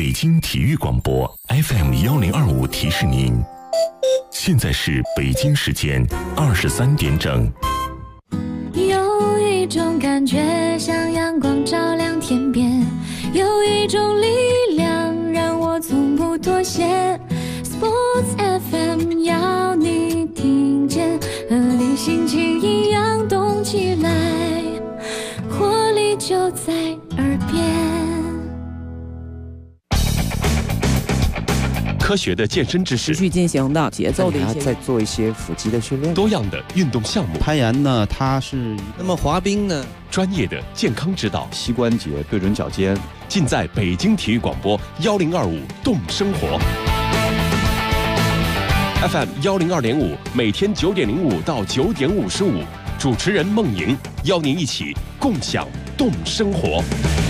北京体育广播 FM1025提示您，现在是北京时间23点整。 有一种感觉像阳光照亮天边，有一种力量让我从不妥协。 Sports FM 要你听见，和你心情一样动起来，活力就在耳边。 科学的健身知识， 持续进行的节奏的一些， 再做一些腹肌的训练， 多样的运动项目， 攀岩呢，它是那么滑冰呢， 专业的健康指导， 膝关节对准脚尖， 尽在北京体育广播1025动生活 FM 102.5，每天9点05到9点55，主持人孟莹邀您一起共享动生活。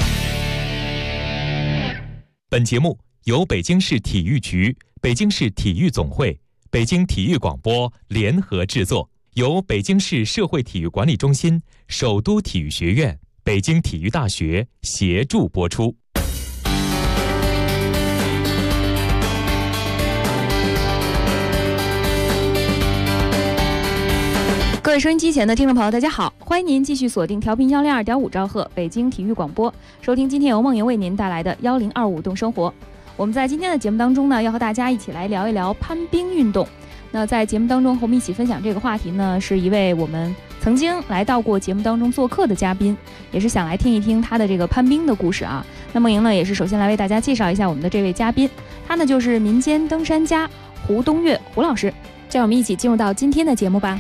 本节目由北京市体育局、北京市体育总会、北京体育广播联合制作，由北京市社会体育管理中心、首都体育学院、北京体育大学协助播出。 各位收音机前的听众朋友，大家好，欢迎您继续锁定调频102.5兆赫北京体育广播，收听今天由孟莹为您带来的1025动生活。我们在今天的节目当中呢，要和大家一起来聊一聊攀冰运动。那在节目当中和我们一起分享这个话题呢，是一位我们曾经来到过节目当中做客的嘉宾，也是想来听一听他的这个攀冰的故事啊。那孟莹呢，也是首先来为大家介绍一下我们的这位嘉宾，他呢就是民间登山家胡东岳胡老师。这样我们一起进入到今天的节目吧。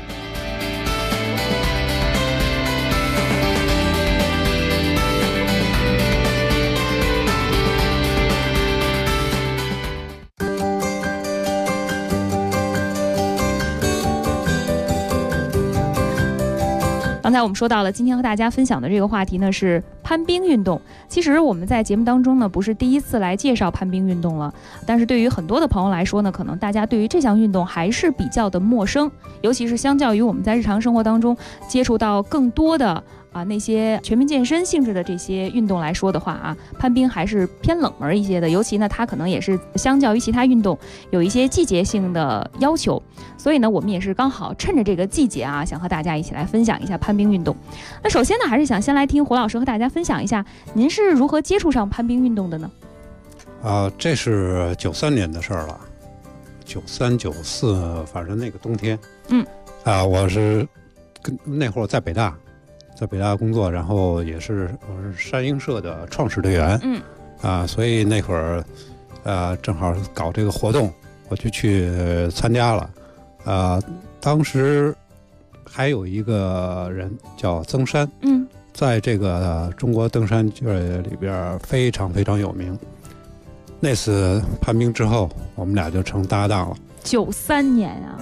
刚才我们说到了，今天和大家分享的这个话题呢是攀冰运动。其实我们在节目当中呢不是第一次来介绍攀冰运动了，但是对于很多的朋友来说呢，可能大家对于这项运动还是比较的陌生，尤其是相较于我们在日常生活当中接触到更多的那些全民健身性质的这些运动来说的话啊，攀冰还是偏冷门一些的，尤其呢它可能也是相较于其他运动有一些季节性的要求，所以呢我们也是刚好趁着这个季节啊，想和大家一起来分享一下攀冰运动。那首先呢，还是想先来听胡老师和大家分享一下，您是如何接触上攀冰运动的呢？ 这是93年的事儿了，93、94，反正那个冬天，我是那会儿在北大工作，然后我是山鹰社的创始队员，所以那会儿正好搞这个活动，我就去参加了，当时还有一个人叫曾山，在这个中国登山界里边非常非常有名。那次攀冰之后，我们俩就成搭档了。 93年啊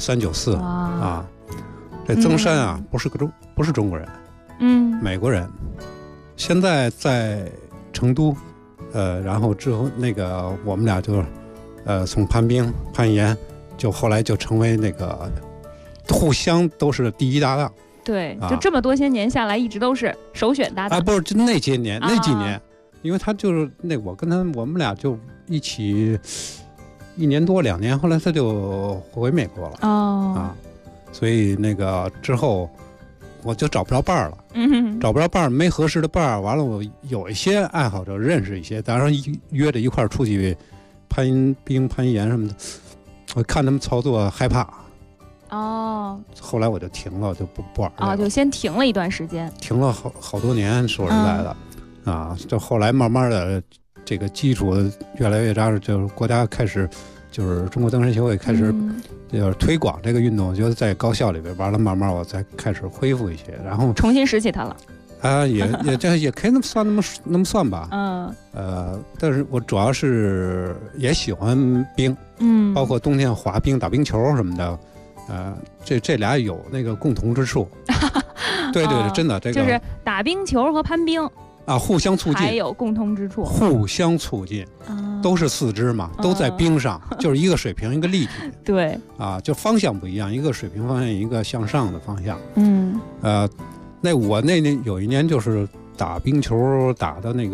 ，93、94这曾山啊，不是中国人，美国人，现在在成都，然后之后那个我们俩就，从攀冰、攀岩，就后来就成为那个互相都是第一搭档。 对，就这么多些年下来，一直都是首选搭档。 不是，就那几年，因为他就是我们俩就一起1年多2年，后来他就回美国了。所以那个之后我就找不着伴儿了，找不着伴儿，没合适的伴儿。完了，我有一些爱好者认识一些，当然约着一块儿出去攀冰、攀岩什么的。我看他们操作害怕。后来我就停了，就不玩了。 就先停了一段时间， 停了好多年，说实在的，就后来慢慢的这个基础越来越扎实，就是国家开始，就是中国登山协会开始就是推广这个运动，我觉得在高校里边，完了慢慢我才开始恢复一些，然后重新拾起它了。 也可以那么算吧。但是我主要是也喜欢冰，包括冬天滑冰、打冰球什么的。这俩有那个共同之处。对，真的，这个就是打冰球和攀冰互相促进， 还有共同之处， 互相促进，都是四肢嘛，都在冰上，就是一个水平一个立体。 对， 就方向不一样，一个水平方向，一个向上的方向。我那年有一年就是打冰球打的那个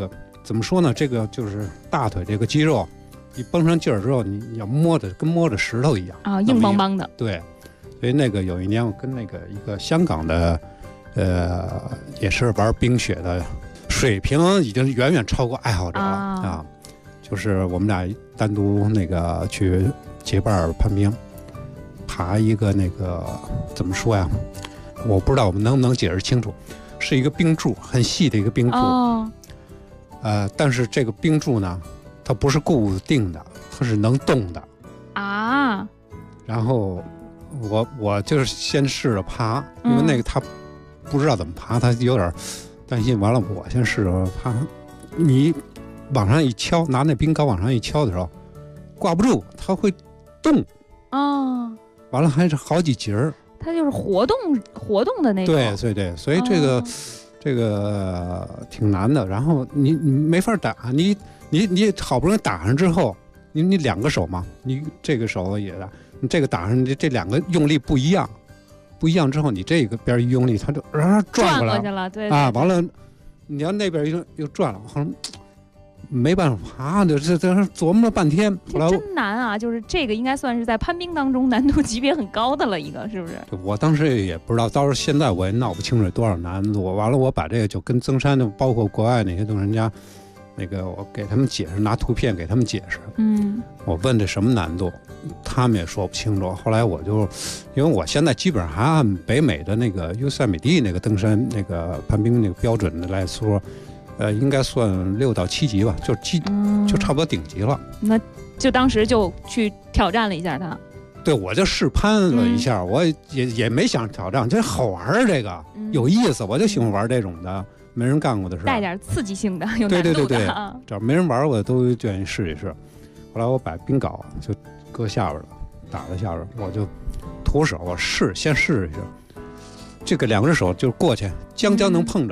怎么说呢？这个就是大腿这个肌肉，你绷上劲儿之后，你要摸着跟摸着石头一样啊，硬邦邦的。 对，所以那个有一年我跟那个一个香港的，也是玩冰雪的，水平已经远远超过爱好者了啊。就是我们俩单独那个去结伴攀冰，爬一个那个怎么说呀？我不知道我们能不能解释清楚，是一个冰柱，很细的一个冰柱。但是这个冰柱呢，它不是固定的，它是能动的啊。然后我就是先试着爬，因为那个他不知道怎么爬，他有点担心。完了，我先试着爬，你往上一敲，拿那冰糕往上一敲的时候，挂不住，它会动啊。完了还是好几节儿， 它就是活动的那种。 对，所以这个挺难的。然后你没法打，你好不容易打上之后，你两个手嘛，你这个手也打，你这个打上，这两个用力不一样之后，你这个边一用力，它就转过去了，对啊，完了你要那边又转了，好像没办法爬，这琢磨了半天。后来真难啊！就是这个应该算是在攀冰当中难度级别很高的了一个，是不是？ 我当时也不知道，到时候现在我也闹不清楚有多少难度。完了，我把这个就跟增山的，包括国外那些登山家，那个我给他们解释，拿图片给他们解释。我问这什么难度，他们也说不清楚。后来我就，因为我现在基本上还按北美的那个优塞美地那个登山那个攀冰那个标准的来说。应该算6到7级吧，就差不多顶级了。 那就当时就去挑战了一下它。 对，我就试攀了一下，我也没想挑战，这好玩儿，这个有意思，我就喜欢玩这种的，没人干过的事， 带点刺激性的，有难度的。 对，只要没人玩过，都愿意试一试。后来我把冰镐就搁下边了，打在下边，我就徒手我先试一试，这个2只手就过去，将能碰着。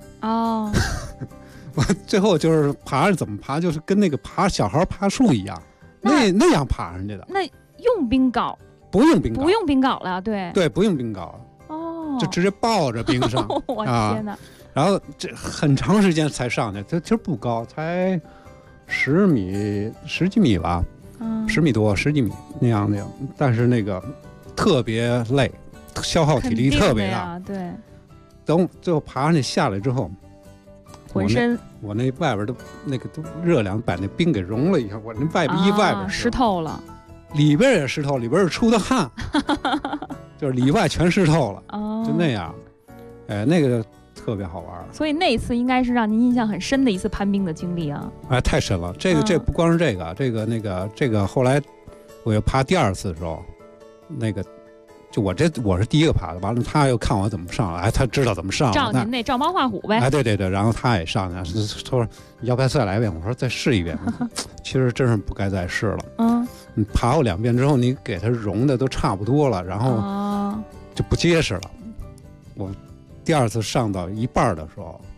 我最后就是爬怎么爬，就是跟那个小孩爬树一样，那样爬上去的。 那用冰镐？ 不用冰镐了，对， 不用冰镐，就直接抱着冰上。 我的天哪！ 然后这很长时间才上去，它其实不高，才10几米吧，10米多，10几米那样。但是那个特别累，消耗体力特别大。 对。 等最后爬上去下来之后， 浑身我那外边都那个都热量把那冰给融了一下，我那外边湿透了， 里边也湿透，里边是出的汗，就是里外全湿透了，就那样，那个特别好玩。 所以那一次应该是让您印象很深的一次攀冰的经历啊！ 太深了，这不光是这个，后来我又爬第2次的时候，那个。就我是第一个爬的，完了他又看我怎么上，他知道怎么上， 照您那照猫画虎呗。 对，然后他也上去，他说要不要再来一遍？我说再试一遍。其实真是不该再试了。你爬过2遍之后，你给它融的都差不多了，然后就不结实了。我第2次上到一半的时候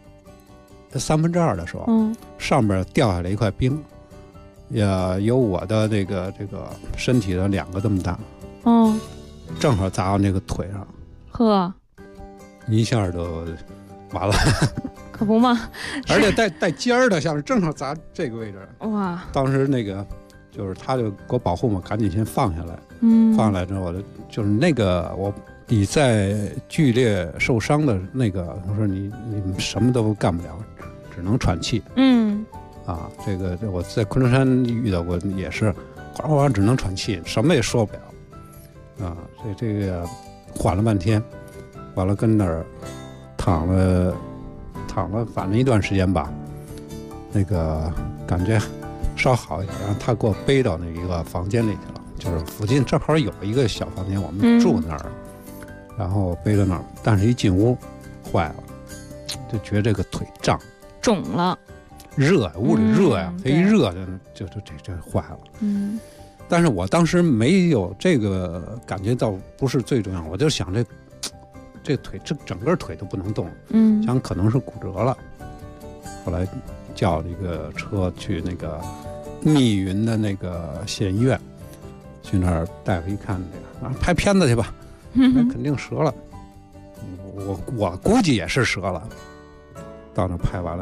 ，2/3的时候，上边掉下来一块冰，也有我的这个身体的2个这么大。正好砸到那个腿上， 呵， 一下就完了， 可不嘛！ 而且带尖儿的，像是正好砸这个位置。 哇！ 当时那个就是他就给我保护嘛，赶紧先放下来。放下来之后，就是那个你在剧烈受伤的那个，我说你什么都干不了，只能喘气。这个我在昆仑山遇到过，也是哗哗只能喘气，什么也说不了。这个缓了半天，完了跟那儿躺了，反正一段时间吧，那个感觉稍好一点，然后他给我背到那一个房间里去了，就是附近正好有一个小房间，我们住那儿，然后背到那儿，但是一进屋坏了，就觉得这个腿肿了， 热，屋里热呀，它一热就这坏了。但是我当时没有这个感觉到，不是最重要，我就想这腿整个腿都不能动，想可能是骨折了。后来叫了一个车去那个密云的那个县医院，去那儿大夫一看，拍片子去吧，那肯定折了。我估计也是折了。到那拍完了，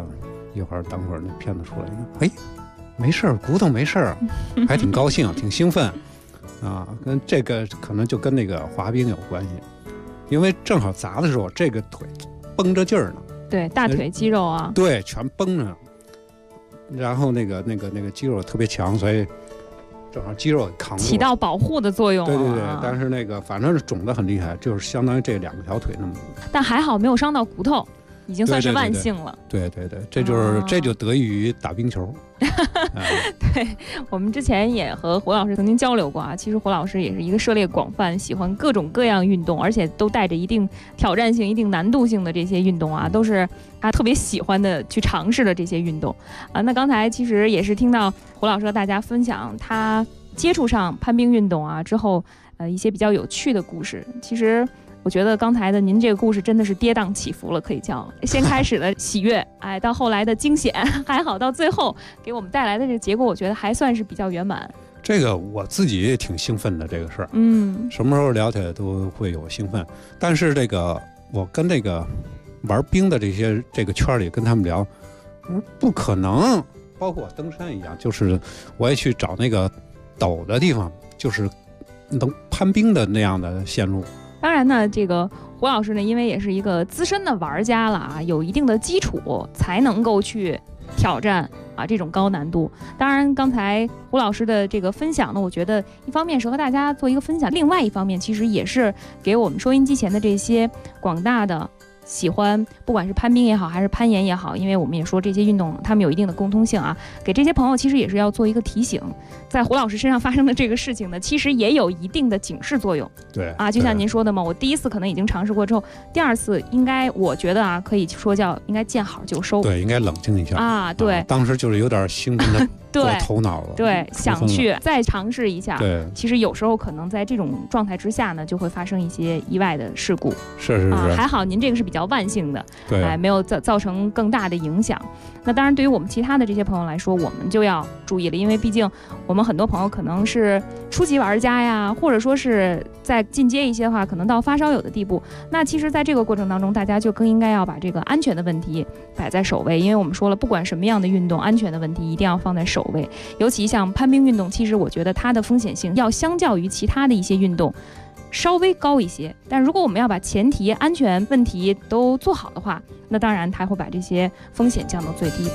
一会儿等会儿那片子出来，哎，没事儿，骨头没事儿，还挺高兴，挺兴奋啊。跟这个可能就跟那个滑冰有关系，因为正好砸的时候，这个腿绷着劲儿呢。 对，大腿肌肉啊， 对，全绷着，然后那个肌肉特别强，所以正好肌肉扛住， 起到保护的作用。 对对对，但是那个反正是肿得很厉害，就是相当于这2条腿那么。 但还好没有伤到骨头，已经算是万幸了。 对对对，这就是这就得益于打冰球。 对，我们之前也和胡老师曾经交流过啊。其实胡老师也是一个涉猎广泛，喜欢各种各样运动，而且都带着一定挑战性、一定难度性的这些运动啊，都是他特别喜欢的去尝试的这些运动啊。那刚才其实也是听到胡老师和大家分享他接触上攀冰运动啊之后，一些比较有趣的故事。其实我觉得刚才的您这个故事真的是跌宕起伏了，可以叫先开始的喜悦，哎，到后来的惊险，还好到最后给我们带来的这个结果，我觉得还算是比较圆满。 这个我自己也挺兴奋的，这个事儿，什么时候聊起来都会有兴奋。但是这个我跟这个玩冰的这个圈里跟他们聊，不可能，包括登山一样，就是我也去找那个陡的地方，就是能攀冰的那样的线路。 当然呢，这个胡老师呢，因为也是一个资深的玩家了啊，有一定的基础，才能够去挑战啊这种高难度。当然，刚才胡老师的这个分享呢，我觉得一方面是和大家做一个分享，另外一方面其实也是给我们收音机前的这些广大的喜欢不管是攀冰也好还是攀岩也好，因为我们也说这些运动它们有一定的共通性啊，给这些朋友其实也是要做一个提醒，在胡老师身上发生的这个事情呢，其实也有一定的警示作用。 对啊，就像您说的嘛，我第一次可能已经尝试过之后，第二次应该我觉得啊，可以说叫应该见好就收。 对，应该冷静一下啊。对， 当时就是有点兴奋的过头脑了。 对，想去再尝试一下。 对， 其实有时候可能在这种状态之下呢，就会发生一些意外的事故。 是啊，还好您这个是比较万幸的， 对， 没有造成更大的影响。那当然，对于我们其他的这些朋友来说，我们就要注意了，因为毕竟我们很多朋友可能是初级玩家呀，或者说是再进阶一些的话，可能到发烧友的地步。那其实在这个过程当中，大家就更应该要把这个安全的问题摆在首位，因为我们说了，不管什么样的运动，安全的问题一定要放在首位。尤其像攀冰运动，其实我觉得它的风险性要相较于其他的一些运动稍微高一些，但如果我们要把前提安全问题都做好的话，那当然它会把这些风险降到最低。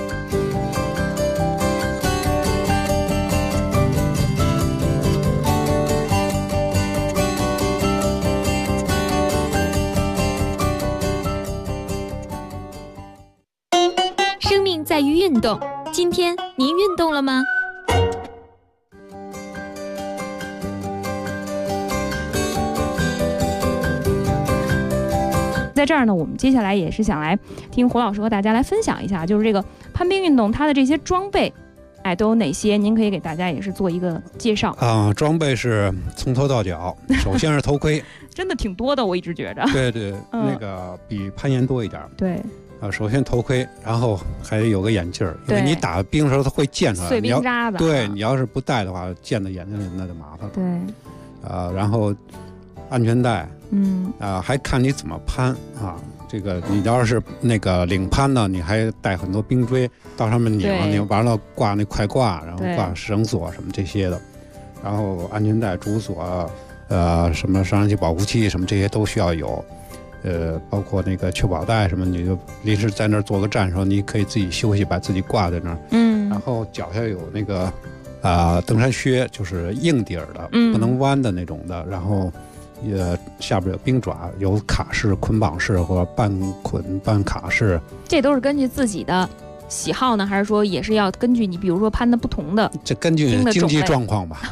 生命在于运动，今天您运动了吗？ 在这儿呢，我们接下来也是想来听胡老师和大家来分享一下，就是这个攀冰运动它的这些装备，哎，都有哪些？您可以给大家也是做一个介绍啊。装备是从头到脚，首先是头盔， 真的挺多的，我一直觉着。 对对，那个比攀岩多一点。 对。 首先头盔，然后还有个眼镜儿，因为你打冰的时候它会溅出来， 碎冰渣子。 对，你要是不戴的话，溅到眼睛里那就麻烦了。 对。 然后安全带。还看你怎么攀啊。这个你要是那个领攀呢，你还带很多冰锥到上面拧完了挂那快挂，然后挂绳索什么这些的，然后安全带、主锁，什么上升器保护器什么这些都需要有，包括那个确保带什么，你就临时在那儿做个站的时候，你可以自己休息，把自己挂在那儿。然后脚下有那个登山靴，就是硬底儿的，不能弯的那种的，然后。下边有冰爪，有卡式、捆绑式或者半捆半卡式， 这都是根据自己的喜好呢，还是说也是要根据你，比如说攀的不同的？ 这根据经济状况吧，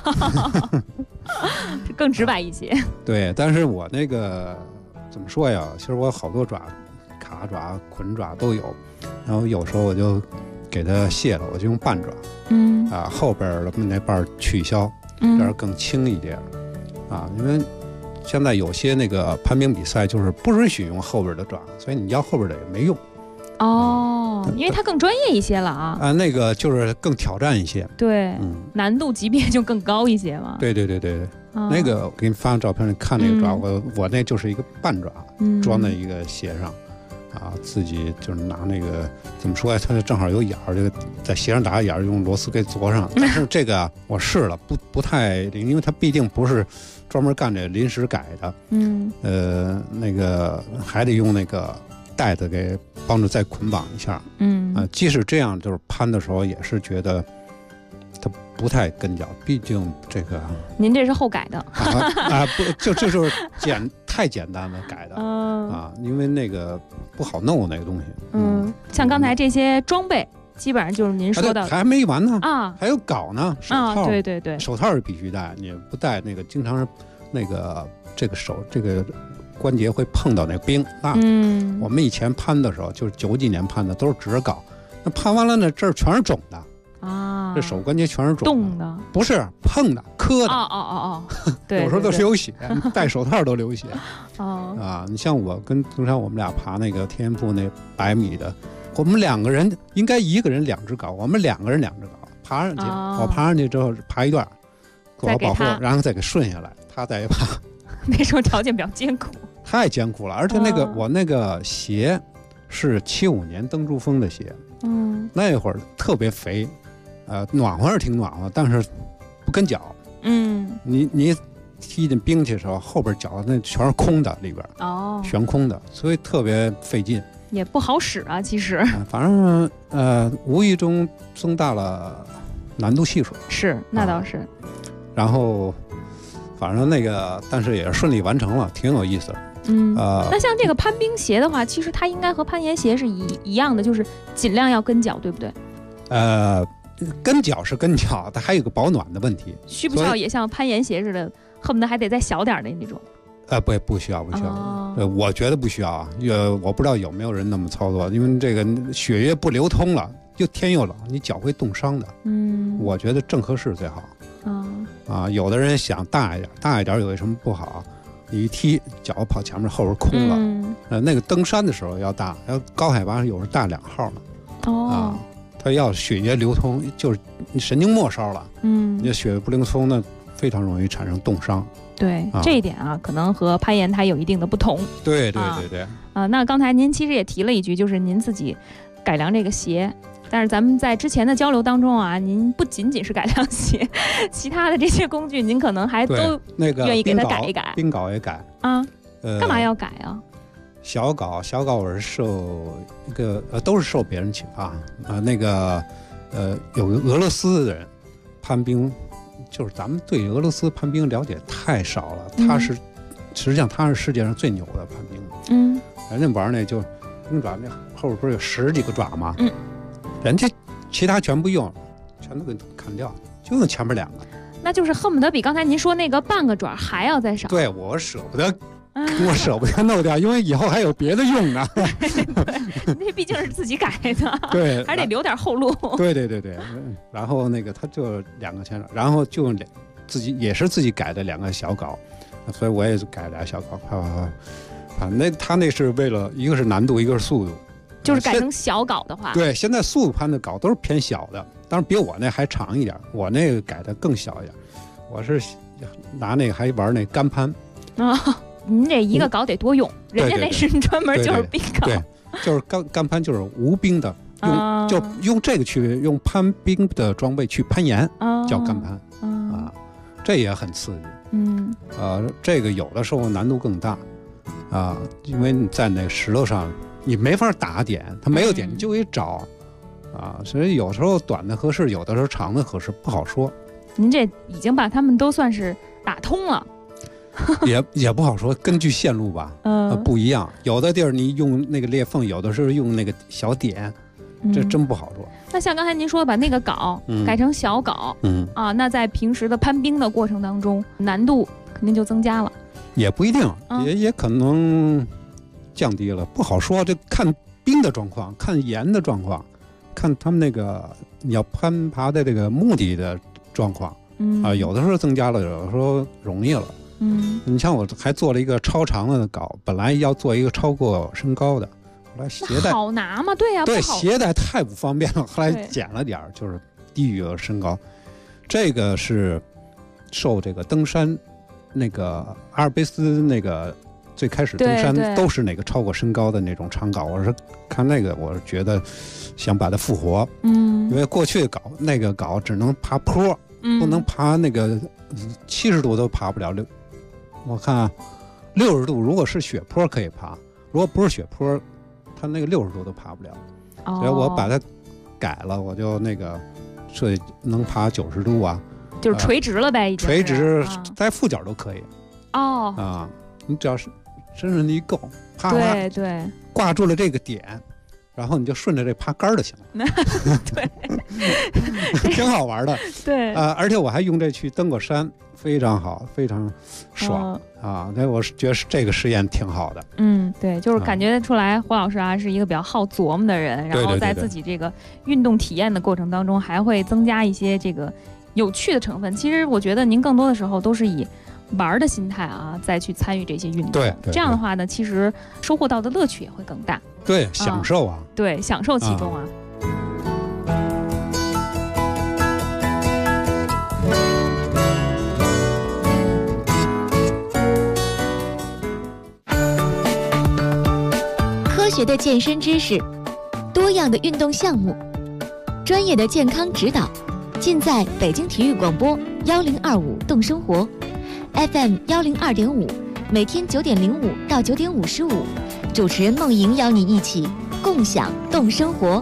更直白一些。 对，但是我那个怎么说呀？其实我好多爪，卡爪、捆爪都有，然后有时候我就给它卸了，我就用半爪，后边的那半取消，这样更轻一点，因为。现在有些那个攀冰比赛就是不允许用后边的爪，所以你要后边的也没用。 因为它更专业一些了啊。 那个就是更挑战一些。 对，难度级别就更高一些嘛。 对。那个我给你发张照片，你看那个爪，我那就是一个半爪装在一个鞋上， 自己就是拿那个怎么说呀？它正好有眼儿，这个在鞋上打个眼儿，用螺丝给做上。但是这个我试了，不太灵，因为它毕竟不是专门干这临时改的。那个还得用那个带子给帮着再捆绑一下。即使这样，就是攀的时候也是觉得它不太跟脚，毕竟这个。 您这是后改的不就是太简单了改的因为那个不好弄那个东西。 像刚才这些装备，基本上就是您说的， 还没完呢还有镐呢，手套， 对， 手套是必须戴，你不戴那个经常是那个这个手这个关节会碰到那个冰我们以前攀的时候，就是90几年攀的都是直着镐，那攀完了呢，这儿全是肿的。这手关节全是冻的， 不是碰的，磕的。 对， 有时候都是流血，戴手套都流血。你像我跟东山，我们俩爬那个天元瀑那100米的，我们2个人应该一个人2只镐，我们2个人2只镐爬上去。我爬上去之后爬一段，做好保护，然后再给顺下来，他再爬。 那时候条件比较艰苦， 太艰苦了，而且我那个鞋是75年登珠峰的鞋，那会儿特别肥。暖和是挺暖和，但是不跟脚。你踢进冰去的时候，后边脚那全是空的，里边悬空的，所以特别费劲， 也不好使啊。其实， 反正无意中增大了难度系数。 是，那倒是。 然后，反正那个，但是也是顺利完成了，挺有意思的。 那像这个攀冰鞋的话，其实它应该和攀岩鞋是一样的，就是尽量要跟脚，对不对？ 跟脚是跟脚，它还有个保暖的问题。 需不需要也像攀岩鞋似的，恨不得还得再小点的那种？ 不需要。我觉得不需要啊。我不知道有没有人那么操作，因为这个血液不流通了，天又冷，你脚会冻伤的。我觉得正合适最好。有的人想大一点有什么不好？你一踢脚跑前面，后边空了。那个登山的时候要大，要高海拔有时候大2号呢。它要血液流通，就是神经末梢了。你血液不流通，那非常容易产生冻伤。 对，这一点可能和攀岩它有一定的不同。 对。 那刚才您其实也提了一句，就是您自己改良这个鞋。但是咱们在之前的交流当中您不仅仅是改良鞋，其他的这些工具您可能还都愿意给它改一改。 冰镐也改干嘛要改啊？ 小镐我是受一个都是受别人启发有个俄罗斯的人攀冰，就是咱们对俄罗斯攀冰了解太少了。实际上他是世界上最牛的攀冰。人家玩那就鹰爪，那后边不是有10几个爪吗？人家其他全不用，全都给砍掉，就用前面2个。那就是恨不得比刚才您说那个半个爪还要再少。 对，我舍不得弄掉，因为以后还有别的用呢。 那毕竟是自己改的， 对， 还得留点后路。 对。然后那个他就2个前爪，然后就自己改的2个小镐，所以我也改俩小镐。他那是为了一个是难度，一个是速度。 就是改成小镐的话， 对，现在速度攀的镐都是偏小的，当然比我那还长一点，我那个改的更小一点。我是拿那个还玩那干攀。 您这一个镐得多用，人家那是专门就是冰镐。 对，就是干攀就是无冰的，就用这个去用攀冰的装备去攀岩，叫干攀这也很刺激。这个有的时候难度更大因为你在那个石头上你没法打点，它没有点你就得找所以有时候短的合适，有的时候长的合适，不好说。 您这已经把他们都算是打通了。 也不好说，根据线路吧，不一样。有的地儿你用那个裂缝，有的是用那个小点，这真不好说。 那像刚才您说的，把那个镐改成小镐，那在平时的攀冰的过程当中，难度肯定就增加了。 也不一定，也可能降低了，不好说。这看冰的状况，看岩的状况，看他们那个你要攀爬的这个目的的状况，有的时候增加了，有的时候容易了。你像我还做了一个超长的镐，本来要做一个超过身高的，后来鞋带好拿吗？对呀， 对，鞋带太不方便了，后来减了点，就是低于身高。这个是受这个登山那个阿尔卑斯那个最开始登山都是那个超过身高的那种长镐，我是看那个，我是觉得想把它复活，因为过去那个镐只能爬坡，不能爬那个70度都爬不了。我看60度如果是雪坡可以爬，如果不是雪坡，它那个60度都爬不了。所以我把它改了，我就那个设计能爬90度啊， 就是垂直了呗，已经垂直在副脚都可以。你只要是身上一够，啪， 对， 挂住了这个点，然后你就顺着这爬杆就行了。对，挺好玩的。 对而且我还用这去登过山，非常好，非常爽所以我是觉得这个实验挺好的。 对，就是感觉出来胡老师是一个比较好琢磨的人，然后在自己这个运动体验的过程当中，还会增加一些这个有趣的成分。其实我觉得您更多的时候都是以玩的心态再去参与这些运动， 对， 这样的话呢，其实收获到的乐趣也会更大。 对，享受对，享受其中科学的健身知识，多样的运动项目，专业的健康指导，尽在北京体育广播1025动生活 FM 102.5，每天9点05到9点55，主持人梦莹邀你一起共享动生活。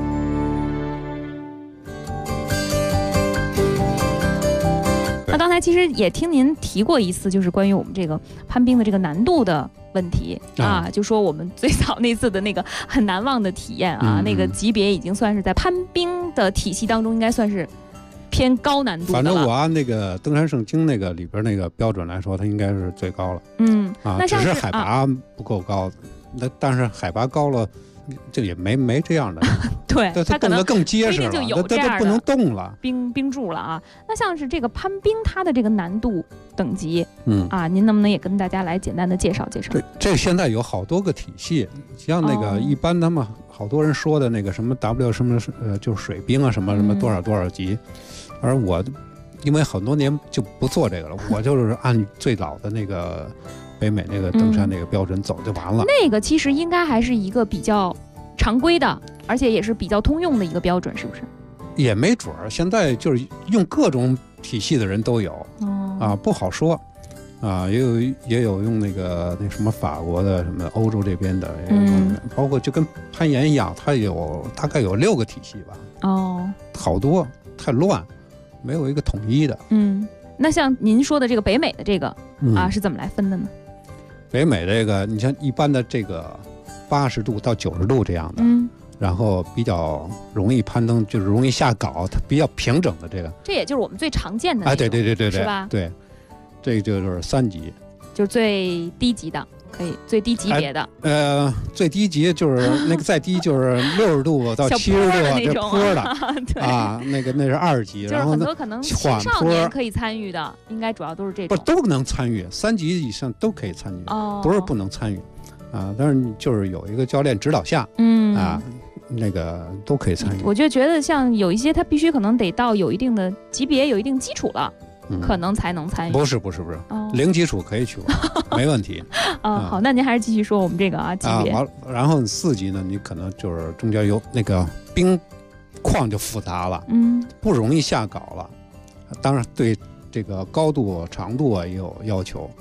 那刚才其实也听您提过一次，就是关于我们这个攀冰的这个难度的问题就说我们最早那次的那个很难忘的体验那个级别已经算是在攀冰的体系当中应该算是偏高难度的了。 反正我按那个登山圣经那个里边那个标准来说，它应该是最高了。 那只是海拔不够高，但是海拔高了，这也没这样的。 对，它动得更结实了， 就有这样的不能动了， 冰柱了那像是这个攀冰，它的这个难度等级，您能不能也跟大家来简单的介绍介绍？ 这现在有好多个体系，像那个一般他们好多人说的那个什么 W 什么就是水冰什么多少多少级，而我因为很多年就不做这个了，我就是按最老的那个北美那个登山那个标准走就完了。 那个其实应该还是一个比较常规的，而且也是比较通用的一个标准，是不是？ 也没准儿，现在就是用各种体系的人都有不好说也有用那什么法国的，什么欧洲这边的，包括就跟攀岩一样，它大概有6个体系吧。好多，太乱，没有一个统一的。 那像您说的这个北美的这个是怎么来分的呢？ 北美这个，你像一般的这个80度到90度这样的，然后比较容易攀登，就是容易下镐，它比较平整的这个， 这也就是我们最常见的那种。 对， 是吧？ 对，这个就是3级， 就是最低级的，可以最低级别的。 最低级就是那个再低就是60度到70度这坡的那是2级， 就是很多可能青少年可以参与的，应该主要都是这种。 不都能参与，3级以上都可以参与，不是不能参与但是你就是有一个教练指导下，那个都可以参与。 我就觉得像有一些他必须可能得到有一定的级别，有一定基础了，可能才能参与。不是，0基础可以去玩，没问题。 好，那您还是继续说我们这个级别。 然后4级呢，你可能就是中间有那个冰况就复杂了，不容易下镐了。当然对这个高度、长度也有要求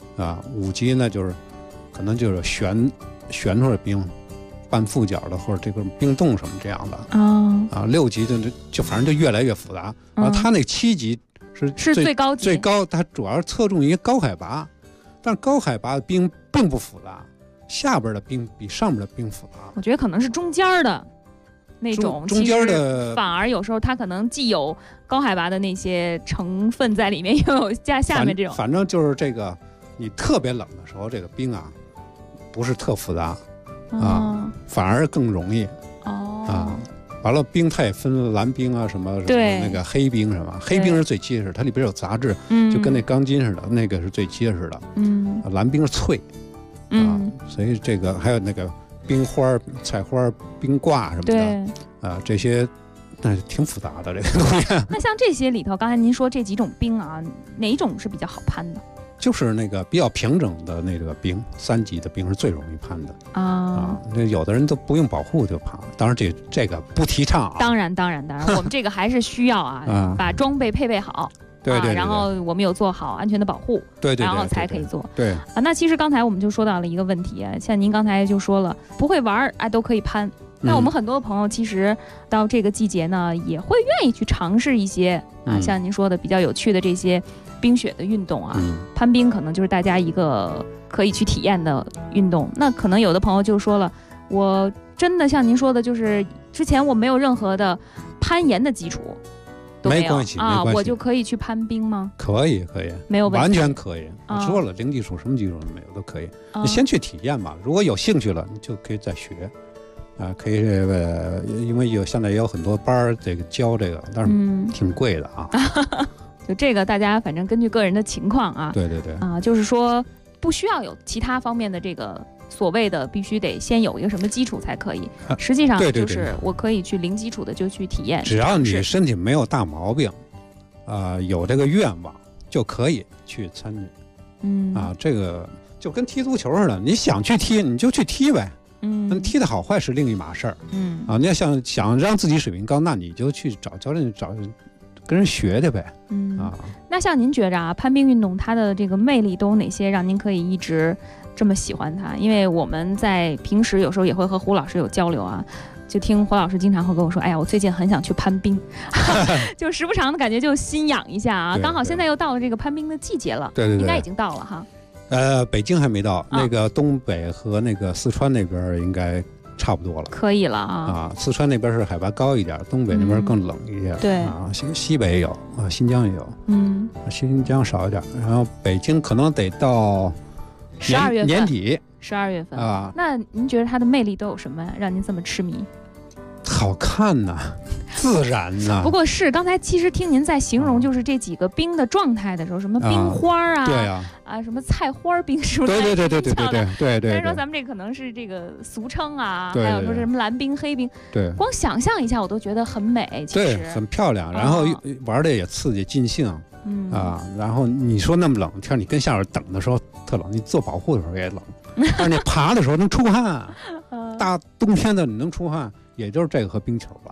5级呢，就是可能就是悬出来冰，半副脚的或者这个冰洞什么这样的6级就反正就越来越复杂它那7级是最高级， 最高，它主要是侧重于高海拔，但是高海拔的冰并不复杂，下边的冰比上边的冰复杂。 我觉得可能是中间的那种， 中间的反而有时候它可能既有高海拔的那些成分在里面，又有下面这种。 反正就是这个，你特别冷的时候，这个冰不是特复杂反而更容易完了，冰它也分蓝冰什么那个黑冰什么，黑冰是最结实，它里边有杂质，就跟那钢筋似的，那个是最结实的。蓝冰是脆所以这个还有那个冰花、彩花、冰挂什么的这些那挺复杂的这个东西。 那像这些里头，刚才您说这几种冰哪一种是比较好攀的？ 就是那个比较平整的那个冰，3级的冰是最容易攀的啊。有的人都不用保护就攀，当然这个不提倡啊。 当然，我们这个还是需要啊，把装备配备好。 对， 然后我们有做好安全的保护， 对， 然后才可以做。 对啊，那其实刚才我们就说到了一个问题，像您刚才就说了，不会玩都可以攀。那我们很多的朋友其实到这个季节呢，也会愿意去尝试一些像您说的比较有趣的这些冰雪的运动啊。攀冰可能就是大家一个可以去体验的运动。那可能有的朋友就说了，我真的像您说的，就是之前我没有任何的攀岩的基础。 没关系啊， 我就可以去攀冰吗？ 可以， 没有问题， 完全可以。我说了，零基础什么基础都没有都可以。你先去体验吧，如果有兴趣了，你就可以再学。可以因为现在也有很多班这个教这个，但是挺贵的啊。 就这个大家反正根据个人的情况啊。 对就是说不需要有其他方面的这个所谓的必须得先有一个什么基础才可以。实际上就是我可以去零基础的就去体验， 只要你身体没有大毛病，有这个愿望就可以去参与。这个就跟踢足球似的，你想去踢你就去踢呗。踢得好坏是另一码事儿。你要想让自己水平高，那你就去找教练，跟人学的呗。 那像您觉着攀冰运动它的这个魅力都有哪些，让您可以一直这么喜欢它？因为我们在平时有时候也会和胡老师有交流啊，就听胡老师经常会跟我说，哎呀，我最近很想去攀冰，就时不常的感觉就心痒一下啊。刚好现在又到了这个攀冰的季节了， 对， 应该已经到了哈。 北京还没到，那个东北和那个四川那边应该差不多了， 可以了啊。 四川那边是海拔高一点，东北那边更冷一点。 对西北也有新疆也有，新疆少一点。然后北京可能得到 12月份年底 ，12月份啊。那您觉得它的魅力都有什么，让您这么痴迷？ 好看呐，自然呐。 不过是刚才其实听您在形容就是这几个冰的状态的时候，什么冰花啊， 对啊， 什么菜花冰是不是？ 对。 虽然说咱们这可能是这个俗称啊， 还有说什么蓝冰、黑冰， 对， 光想象一下我都觉得很美，其实对，很漂亮，然后玩的也刺激尽兴。然后你说那么冷天，你跟下边等的时候特冷，你做保护的时候也冷，但是你爬的时候能出汗。大冬天的你能出汗，也就是这个和冰球吧。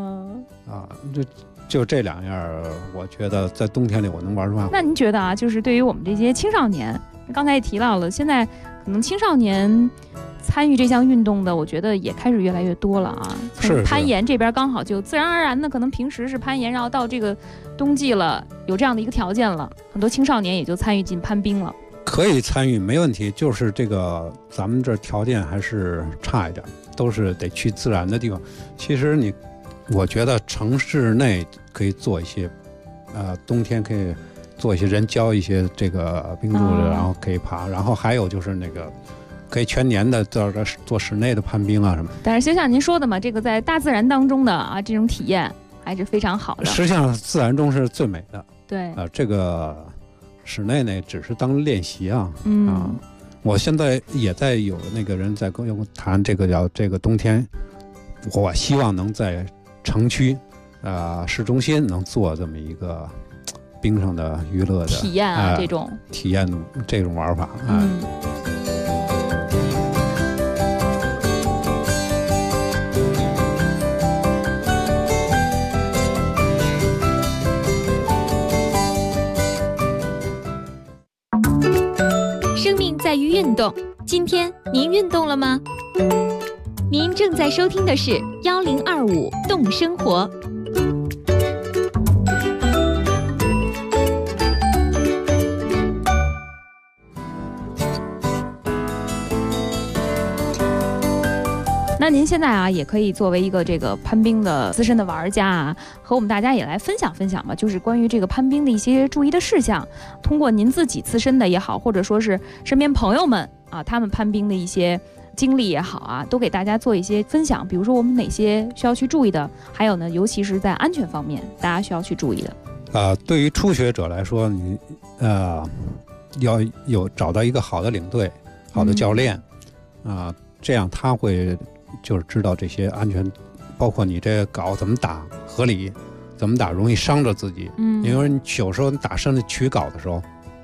就这两样，我觉得在冬天里我能玩出汗。那您觉得就是对于我们这些青少年，刚才也提到了，现在可能青少年参与这项运动的，我觉得也开始越来越多了啊。 是攀岩这边刚好就自然而然的，可能平时是攀岩，然后到这个冬季了，有这样的一个条件了，很多青少年也就参与进攀冰了。 可以参与没问题，就是这个咱们这条件还是差一点，都是得去自然的地方。其实我觉得城市内可以做一些，冬天可以做一些人教一些这个冰柱的，然后可以爬。然后还有就是那个可以全年的做室内的攀冰啊什么。 但是就像您说的嘛，这个在大自然当中的这种体验还是非常好的。 实际上自然中是最美的。 对这个室内呢只是当练习啊。我现在也在有那个人在跟我谈这个叫这个冬天，我希望能在城区市中心能做这么一个冰上的娱乐的体验这种体验这种玩法。 生命在于运动，今天您运动了吗？您正在收听的是1025动生活。 那您现在也可以作为一个这个攀冰的资深的玩家和我们大家也来分享分享吧，就是关于这个攀冰的一些注意的事项，通过您自己自身的也好，或者说是身边朋友们他们攀冰的一些经历也好都给大家做一些分享。比如说我们哪些需要去注意的，还有呢，尤其是在安全方面，大家需要去注意的。 对于初学者来说，你要找到一个好的领队、好的教练这样他会就是知道这些安全，包括你这镐怎么打合理，怎么打容易伤着自己。因为你有时候打上去取镐的时候，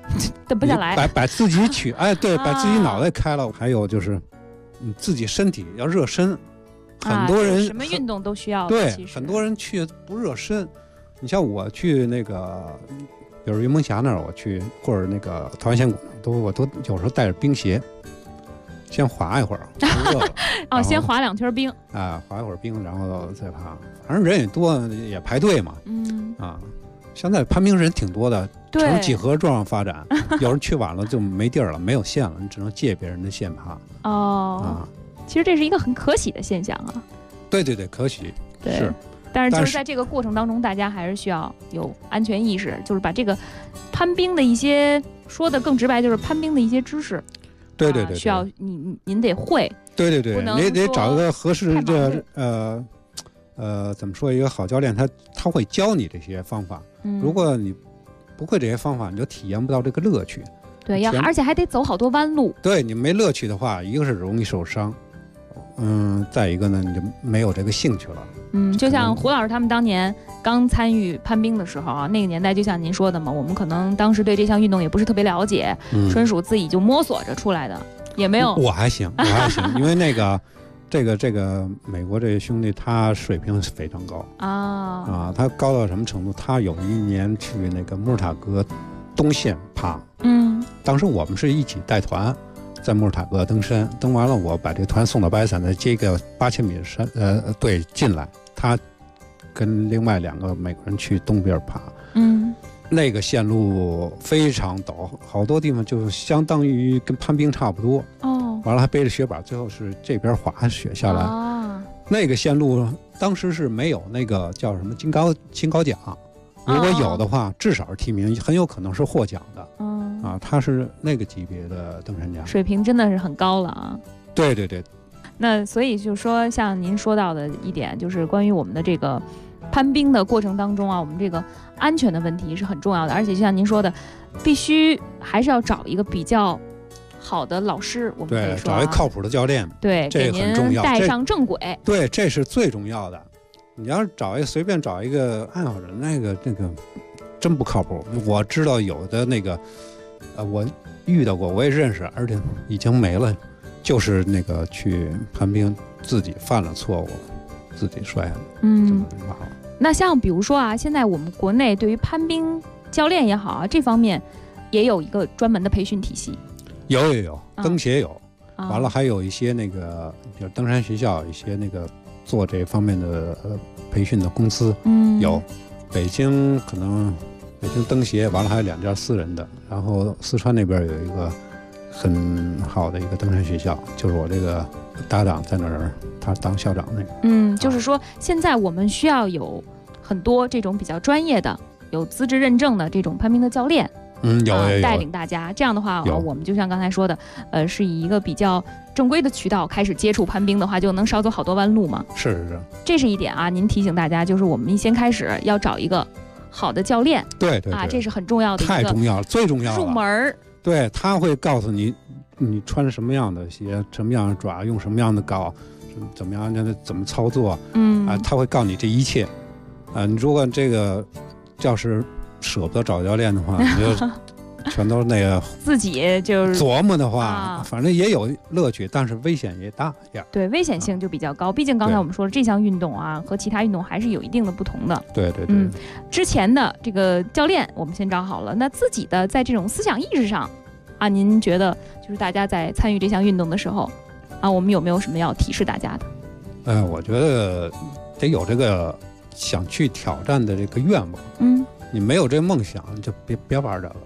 等不下来， 把自己取，哎，对，把自己脑袋开了。还有就是你自己身体要热身，很多人什么运动都需要。 对，很多人去不热身。你像我去那个，比如云梦峡那儿，我去或者那个桃源县谷，我都有时候带着冰鞋，先滑一会儿，热了哦，先滑2圈冰啊，滑一会儿冰，然后再爬。反正人也多，也排队嘛。现在攀冰人挺多的，呈几何状发展。有人去晚了就没地儿了，没有线了，你只能借别人的线爬。 其实这是一个很可喜的现象啊。 对，可喜是。 但是就是在这个过程当中，大家还是需要有安全意识，就是把这个攀冰的一些说的更直白，就是攀冰的一些知识。 对， 需要您得会。对， 你得找一个合适的怎么说一个好教练，他会教你这些方法。如果你不会这些方法，你就体验不到这个乐趣。 对，而且还得走好多弯路。 对，你没乐趣的话，一个是容易受伤，再一个呢，你就没有这个兴趣了。 就像胡老师他们当年刚参与攀冰的时候啊，那个年代就像您说的嘛，我们可能当时对这项运动也不是特别了解，纯属自己就摸索着出来的，也没有。我还行，因为那个这个美国这个兄弟他水平非常高他高到什么程度？他有一年去那个穆尔塔格东线爬，当时我们是一起带团。在穆尔塔格登山，登完了，我把这个团送到巴基斯坦，再接一个8000米的山队进来，他跟另外2个美国人去东边爬，那个线路非常陡，好多地方就相当于跟攀冰差不多。完了还背着雪板，最后是这边滑雪下来。那个线路当时是没有那个叫什么金高奖，如果有的话，至少是提名，很有可能是获奖的。他是那个级别的登山家，水平真的是很高了啊。对。那所以就说，像您说到的一点，就是关于我们的这个攀冰的过程当中啊，我们这个安全的问题是很重要的，而且就像您说的，必须还是要找一个比较好的老师，我们可以说找一靠谱的教练， 对， 这很重要， 带上正轨。 对，这是最重要的。你要是随便找一个爱好者，那个真不靠谱。我知道有的那个。我遇到过，我也认识，而且已经没了。就是那个去攀冰，自己犯了错误，自己摔了， 那像比如说啊，现在我们国内对于攀冰教练也好啊，这方面也有一个专门的培训体系。 有，登协有，完了还有一些那个，比如登山学校，一些那个做这方面的培训的公司，有。北京可能。北京登协完了还有2家私人的，然后四川那边有一个很好的一个登山学校，就是我这个搭档在那儿，他当校长那个。 就是说现在我们需要有很多这种比较专业的、有资质认证的这种攀冰的教练， 有带领大家。这样的话，我们就像刚才说的，是以一个比较正规的渠道开始接触攀冰的话，就能少走好多弯路嘛。 是， 这是一点啊。您提醒大家，就是我们先开始要找一个好的教练， 对这是很重要的一个， 太重要了，最重要了， 入门。 对，他会告诉你，你穿什么样的鞋，什么样的爪，用什么样的镐，怎么样，怎么操作，他会告诉你这一切。你如果这个要是舍不得找教练的话，你就全都是那个自己就是琢磨的话，反正也有乐趣，但是危险也大一点。 对，危险性就比较高。毕竟刚才我们说了，这项运动啊和其他运动还是有一定的不同的。 对。 之前的这个教练我们先找好了，那自己的在这种思想意识上啊，您觉得就是大家在参与这项运动的时候啊，我们有没有什么要提示大家的？ 我觉得得有这个想去挑战的这个愿望。你没有这梦想，就别玩这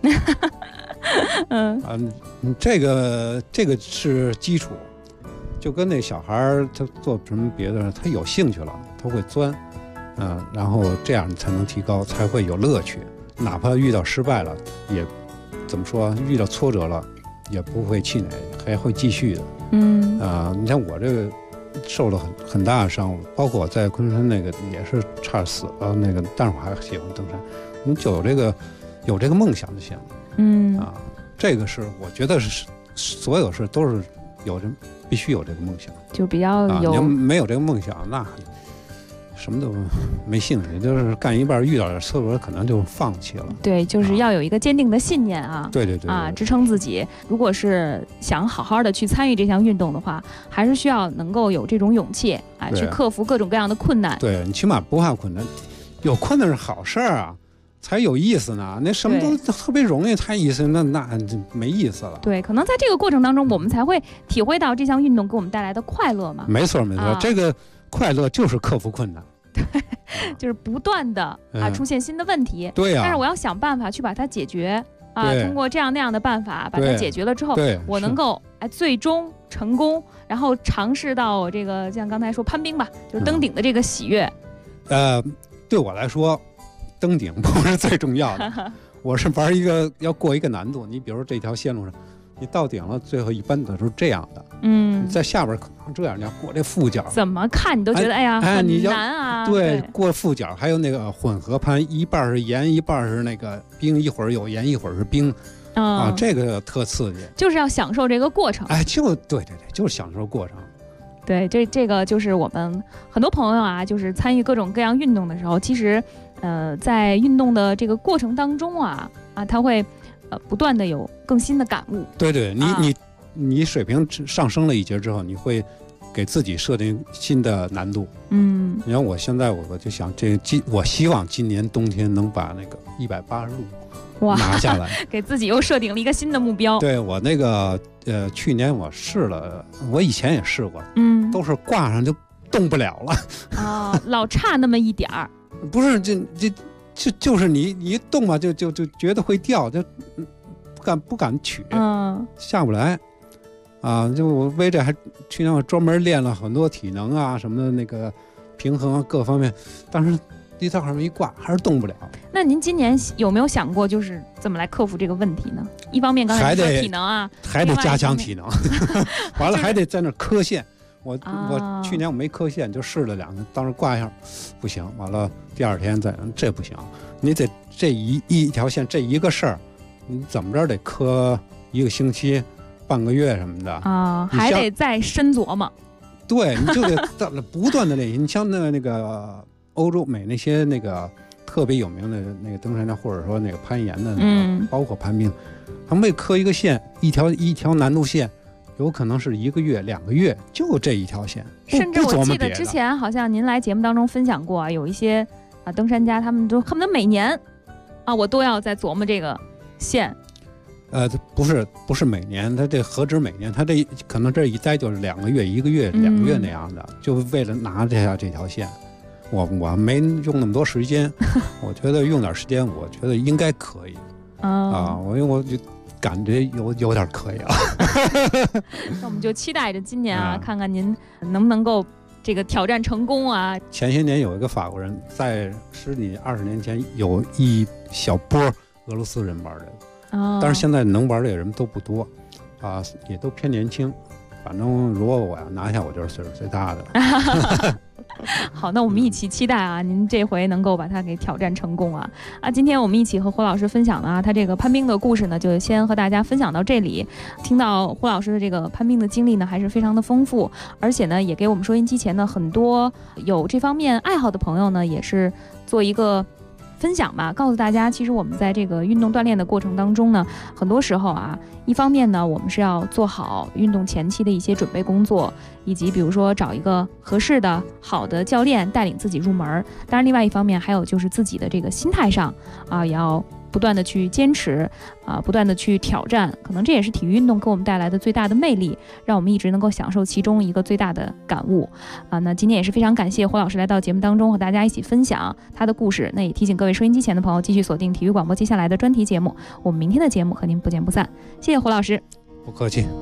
个。这个是基础，就跟那小孩他做什么别的，他有兴趣了，他会钻，然后这样才能提高，才会有乐趣。哪怕遇到失败了，也怎么说，遇到挫折了，也不会气馁，还会继续的。你像我这个受了很大的伤，包括我在昆山那个也是差点死了那个，但是我还喜欢登山。你就有这个梦想就行。这个是我觉得是所有事都是必须有这个梦想， 就比较有。 你要没有这个梦想，那什么都没兴趣，就是干一半遇到点挫折，可能就放弃了。 对，就是要有一个坚定的信念啊。 对对对啊，支撑自己。如果是想好好的去参与这项运动的话，还是需要能够有这种勇气啊，去克服各种各样的困难。 对，你起码不怕困难，有困难是好事儿啊。才有意思呢，那什么都特别容易，太意思，那没意思了。 对，可能在这个过程当中，我们才会体会到这项运动给我们带来的快乐嘛。 没错没错，这个快乐就是克服困难。 对，就是不断的出现新的问题。 对呀。 但是我要想办法去把它解决啊，通过这样那样的办法把它解决了之后，我能够最终成功，然后尝试到这个像刚才说攀冰吧，就是登顶的这个喜悦。 对我来说。登顶不是最重要的，我是玩一个要过一个难度。你比如说这条线路上，你到顶了，最后一般都是这样的。你在下边可能这样，你要过这副角， 怎么看你都觉得很难啊。 对，过副角还有那个混合攀，一半是盐，一半是那个冰，一会儿有盐，一会儿是冰。这个特刺激， 就是要享受这个过程。 对，就是享受过程。 对，这个就是我们很多朋友啊，就是参与各种各样运动的时候，其实。在运动的这个过程当中他会不断的有更新的感悟。 对，你水平上升了一截之后，你会给自己设定新的难度。你看我现在我就想我希望今年冬天能把那个180路拿下来， 给自己又设定了一个新的目标。 对，我那个去年我试了，我以前也试过，都是挂上就动不了了老差那么一点儿。 不是，就是你一动嘛，就觉得会掉，就不敢取，下不来，就我为这还去年我专门练了很多体能啊什么的，那个平衡啊各方面，但是地套上面一挂还是动不了。 那您今年有没有想过，就是怎么来克服这个问题呢？一方面刚才说体能还得加强体能，完了还得在那磕线。我去年我没磕线，就试了2个，当时挂一下不行，完了第二天这不行，你得这一条线这一个事儿，你怎么着得磕1个星期、半个月什么的还得再深琢磨。 对，你就得不断的练习。你像那个欧洲美那些那个特别有名的那个登山家，或者说那个攀岩的包括攀冰，他们会磕一个线，一条难度线。有可能是1个月、2个月，就这一条线。 甚至我记得之前好像您来节目当中分享过有一些登山家，他们都恨不得每年我都要在琢磨这个线。 不是每年，他这何止每年，他这可能这一待就是2个月、1个月、2个月那样的，就为了拿下这条线。我没用那么多时间，我觉得用点时间，我觉得应该可以我就。感觉有点可以了那我们就期待着今年看看您能不能够这个挑战成功前些年有一个法国人在10几20年前有一小波俄罗斯人玩的但是现在能玩的人都不多也都偏年轻。反正如果我要拿下，我就是岁数最大的好，那我们一起期待您这回能够把它给挑战成功今天我们一起和胡老师分享的他这个攀冰的故事呢，就先和大家分享到这里。听到胡老师的这个攀冰的经历呢，还是非常的丰富，而且呢，也给我们收音机前的很多有这方面爱好的朋友呢，也是做一个分享吧，告诉大家，其实我们在这个运动锻炼的过程当中呢，很多时候一方面呢，我们是要做好运动前期的一些准备工作，以及比如说找一个合适的好的教练带领自己入门。当然另外一方面还有就是自己的这个心态上也要不断的去坚持不断的去挑战，可能这也是体育运动给我们带来的最大的魅力，让我们一直能够享受其中一个最大的感悟那今天也是非常感谢胡老师来到节目当中和大家一起分享他的故事。那也提醒各位收音机前的朋友继续锁定体育广播接下来的专题节目，我们明天的节目和您不见不散。谢谢胡老师。 不客气。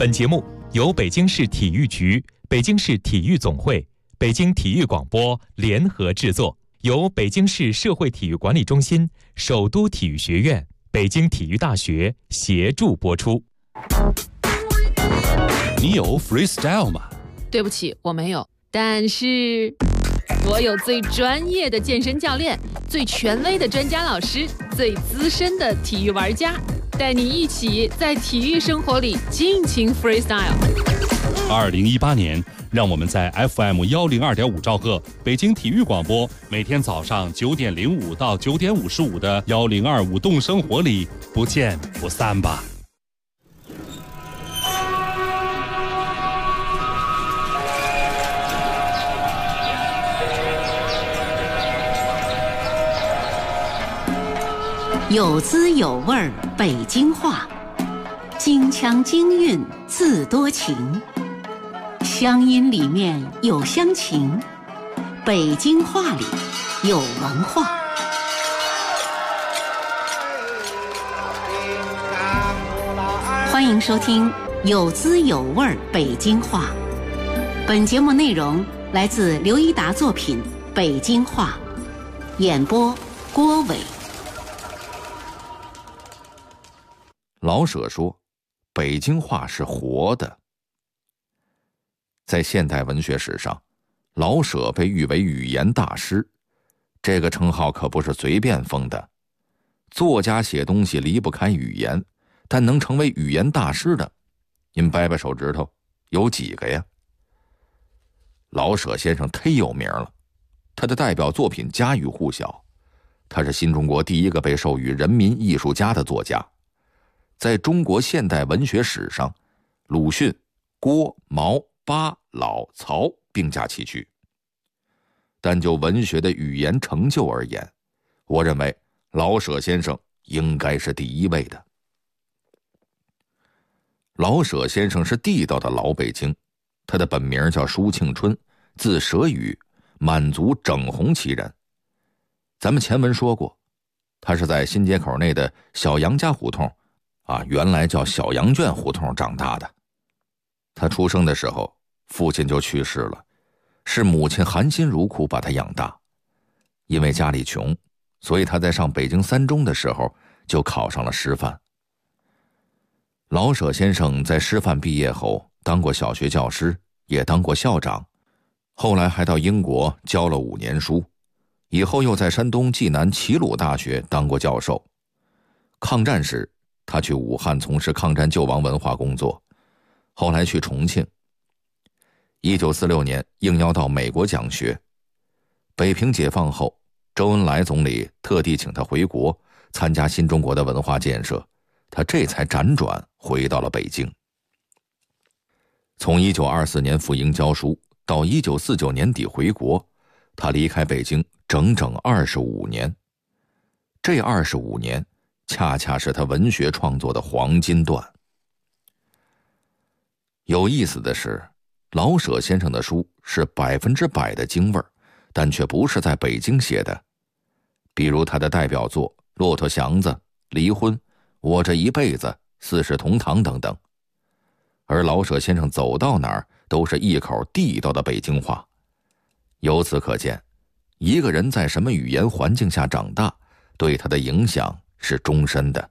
本节目由北京市体育局、北京市体育总会、北京体育广播联合制作，由北京市社会体育管理中心、首都体育学院、北京体育大学协助播出。 你有 freestyle 吗？ 对不起，我没有。但是我有最专业的健身教练，最权威的专家老师，最资深的体育玩家，带你一起在体育生活里尽情 freestyle。 2018年，让我们在 FM102.5兆赫北京体育广播，每天早上9点05到9点55的1025动生活里不见不散吧。 有滋有味儿北京话，京腔京韵自多情，乡音里面有乡情，北京话里有文化。欢迎收听有滋有味儿北京话。本节目内容来自刘一达作品《北京话》，演播郭伟。 老舍说，北京话是活的。在现代文学史上，老舍被誉为语言大师，这个称号可不是随便封的。作家写东西离不开语言，但能成为语言大师的，您掰掰手指头，有几个呀？老舍先生忒有名了，他的代表作品家喻户晓，他是新中国第一个被授予人民艺术家的作家。在中国现代文学史上，鲁迅、郭、毛、巴、老、曹并驾齐驱。但就文学的语言成就而言，我认为老舍先生应该是第一位的。老舍先生是地道的老北京，他的本名叫舒庆春，字舍宇，满族整红旗人。咱们前文说过，他是在新街口内的小杨家胡同原来叫小羊圈胡同长大的。他出生的时候，父亲就去世了，是母亲含辛茹苦把他养大。因为家里穷，所以他在上北京三中的时候就考上了师范。老舍先生在师范毕业后当过小学教师，也当过校长，后来还到英国教了5年书，以后又在山东济南齐鲁大学当过教授。抗战时他去武汉从事抗战救亡文化工作，后来去重庆。1946年应邀到美国讲学。北平解放后，周恩来总理特地请他回国参加新中国的文化建设，他这才辗转回到了北京。从1924年赴英教书到1949年底回国，他离开北京整整25年。这25年恰恰是他文学创作的黄金段。有意思的是，老舍先生的书是100%的京味儿，但却不是在北京写的。比如他的代表作《骆驼祥子》《离婚》《我这一辈子》《四世同堂》等等。而老舍先生走到哪儿都是一口地道的北京话。由此可见，一个人在什么语言环境下长大，对他的影响是终身的。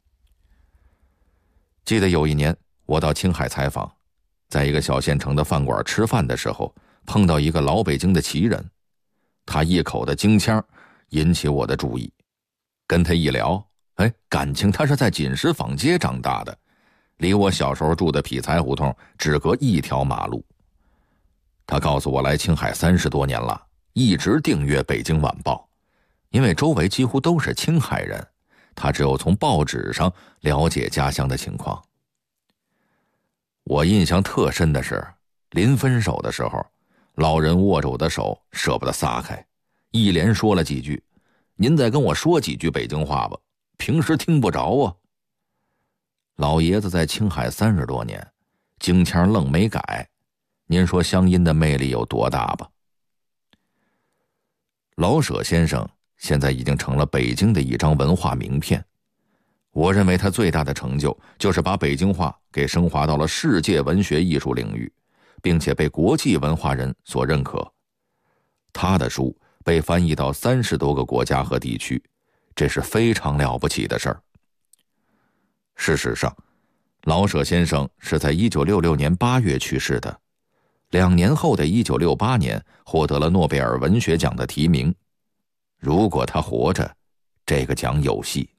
记得有一年我到青海采访，在一个小县城的饭馆吃饭的时候，碰到一个老北京的旗人，他一口的京腔引起我的注意。跟他一聊，感情他是在锦石坊街长大的，离我小时候住的匹才胡同只隔一条马路。他告诉我来青海30多年了，一直订阅《北京晚报》，因为周围几乎都是青海人，他只有从报纸上了解家乡的情况。我印象特深的是，临分手的时候，老人握着我的手舍不得撒开，一连说了几句：“您再跟我说几句北京话吧，平时听不着啊。”老爷子在青海30多年，京腔愣没改，您说乡音的魅力有多大吧？老舍先生现在已经成了北京的一张文化名片。 我认为他最大的成就就是把北京话给升华到了世界文学艺术领域，并且被国际文化人所认可。他的书被翻译到30多个国家和地区，这是非常了不起的事儿。事实上，老舍先生是在1966年8月去世的，2年后的1968年获得了诺贝尔文学奖的提名。如果他活着，这个奖有戏。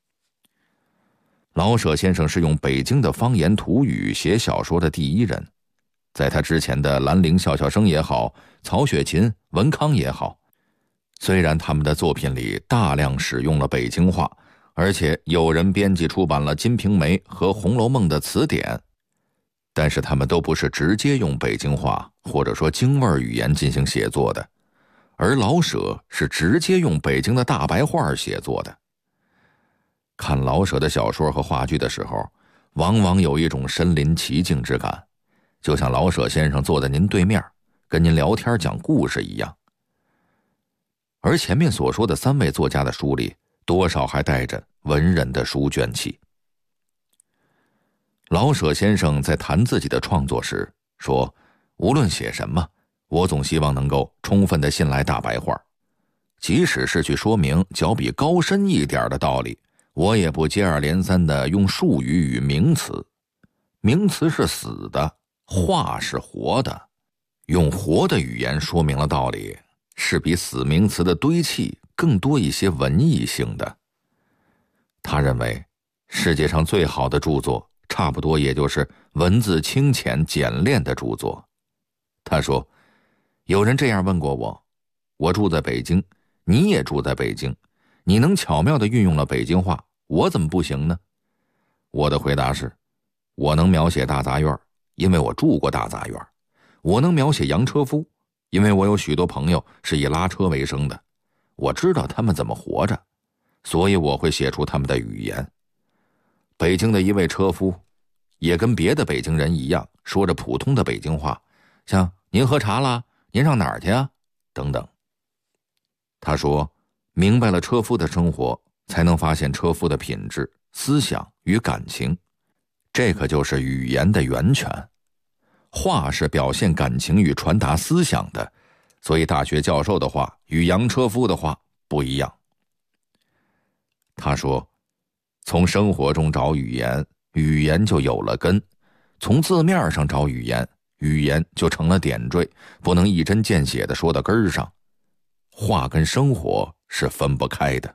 老舍先生是用北京的方言土语写小说的第一人，在他之前的兰陵笑笑生也好，曹雪芹、文康也好，虽然他们的作品里大量使用了北京话，而且有人编辑出版了《金瓶梅》和《红楼梦》的词典，但是他们都不是直接用北京话或者说京味语言进行写作的，而老舍是直接用北京的大白话写作的。看老舍的小说和话剧的时候，往往有一种身临其境之感，就像老舍先生坐在您对面，跟您聊天讲故事一样。而前面所说的3位作家的书里，多少还带着文人的书卷气。老舍先生在谈自己的创作时说，无论写什么，我总希望能够充分地信赖大白话，即使是去说明较比高深一点的道理，我也不接二连三地用术语与名词。名词是死的，话是活的，用活的语言说明了道理，是比死名词的堆砌更多一些文艺性的。他认为世界上最好的著作差不多也就是文字清浅简练的著作。他说，有人这样问过我，我住在北京，你也住在北京，你能巧妙地运用了北京话，我怎么不行呢？我的回答是，我能描写大杂院，因为我住过大杂院；我能描写洋车夫，因为我有许多朋友是以拉车为生的，我知道他们怎么活着，所以我会写出他们的语言。北京的一位车夫也跟别的北京人一样，说着普通的北京话，像您喝茶啦，您上哪儿去啊，等等。他说，明白了车夫的生活，才能发现车夫的品质、思想与感情，这可就是语言的源泉。话是表现感情与传达思想的，所以大学教授的话与洋车夫的话不一样。他说，从生活中找语言，语言就有了根；从字面上找语言，语言就成了点缀，不能一针见血地说到根儿上。话跟生活是分不开的。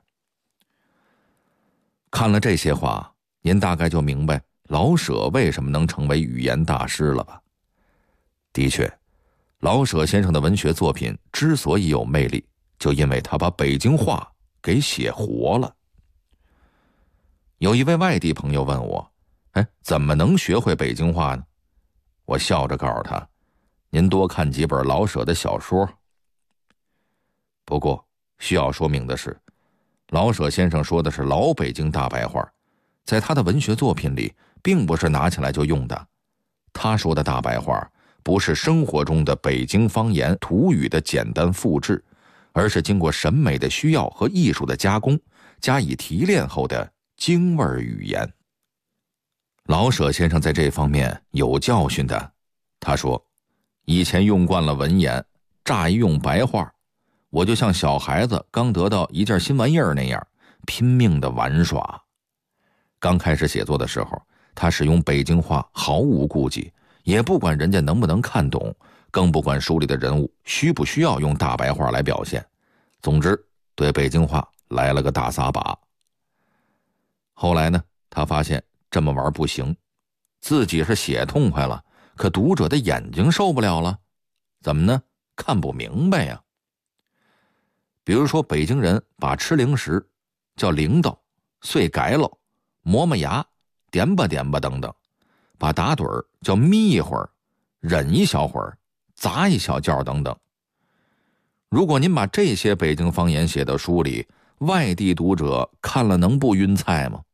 看了这些话，您大概就明白老舍为什么能成为语言大师了吧？的确，老舍先生的文学作品之所以有魅力，就因为他把北京话给写活了。有一位外地朋友问我，怎么能学会北京话呢？我笑着告诉他，您多看几本老舍的小说。不过需要说明的是，老舍先生说的是老北京大白话，在他的文学作品里并不是拿起来就用的。他说的大白话不是生活中的北京方言土语的简单复制，而是经过审美的需要和艺术的加工，加以提炼后的京味语言。老舍先生在这方面有教训的。他说，以前用惯了文言，乍一用白话，我就像小孩子刚得到一件新玩意儿那样，拼命的玩耍。刚开始写作的时候，他使用北京话毫无顾忌，也不管人家能不能看懂，更不管书里的人物需不需要用大白话来表现。总之，对北京话来了个大撒把。后来呢，他发现这么玩不行，自己是写痛快了，可读者的眼睛受不了了。怎么呢？看不明白呀。比如说，北京人把吃零食叫零豆、碎改喽、磨磨牙、点吧点吧等等，把打盹儿叫眯一会儿、忍一小会儿、砸一小觉等等。如果您把这些北京方言写到书里，外地读者看了能不晕菜吗？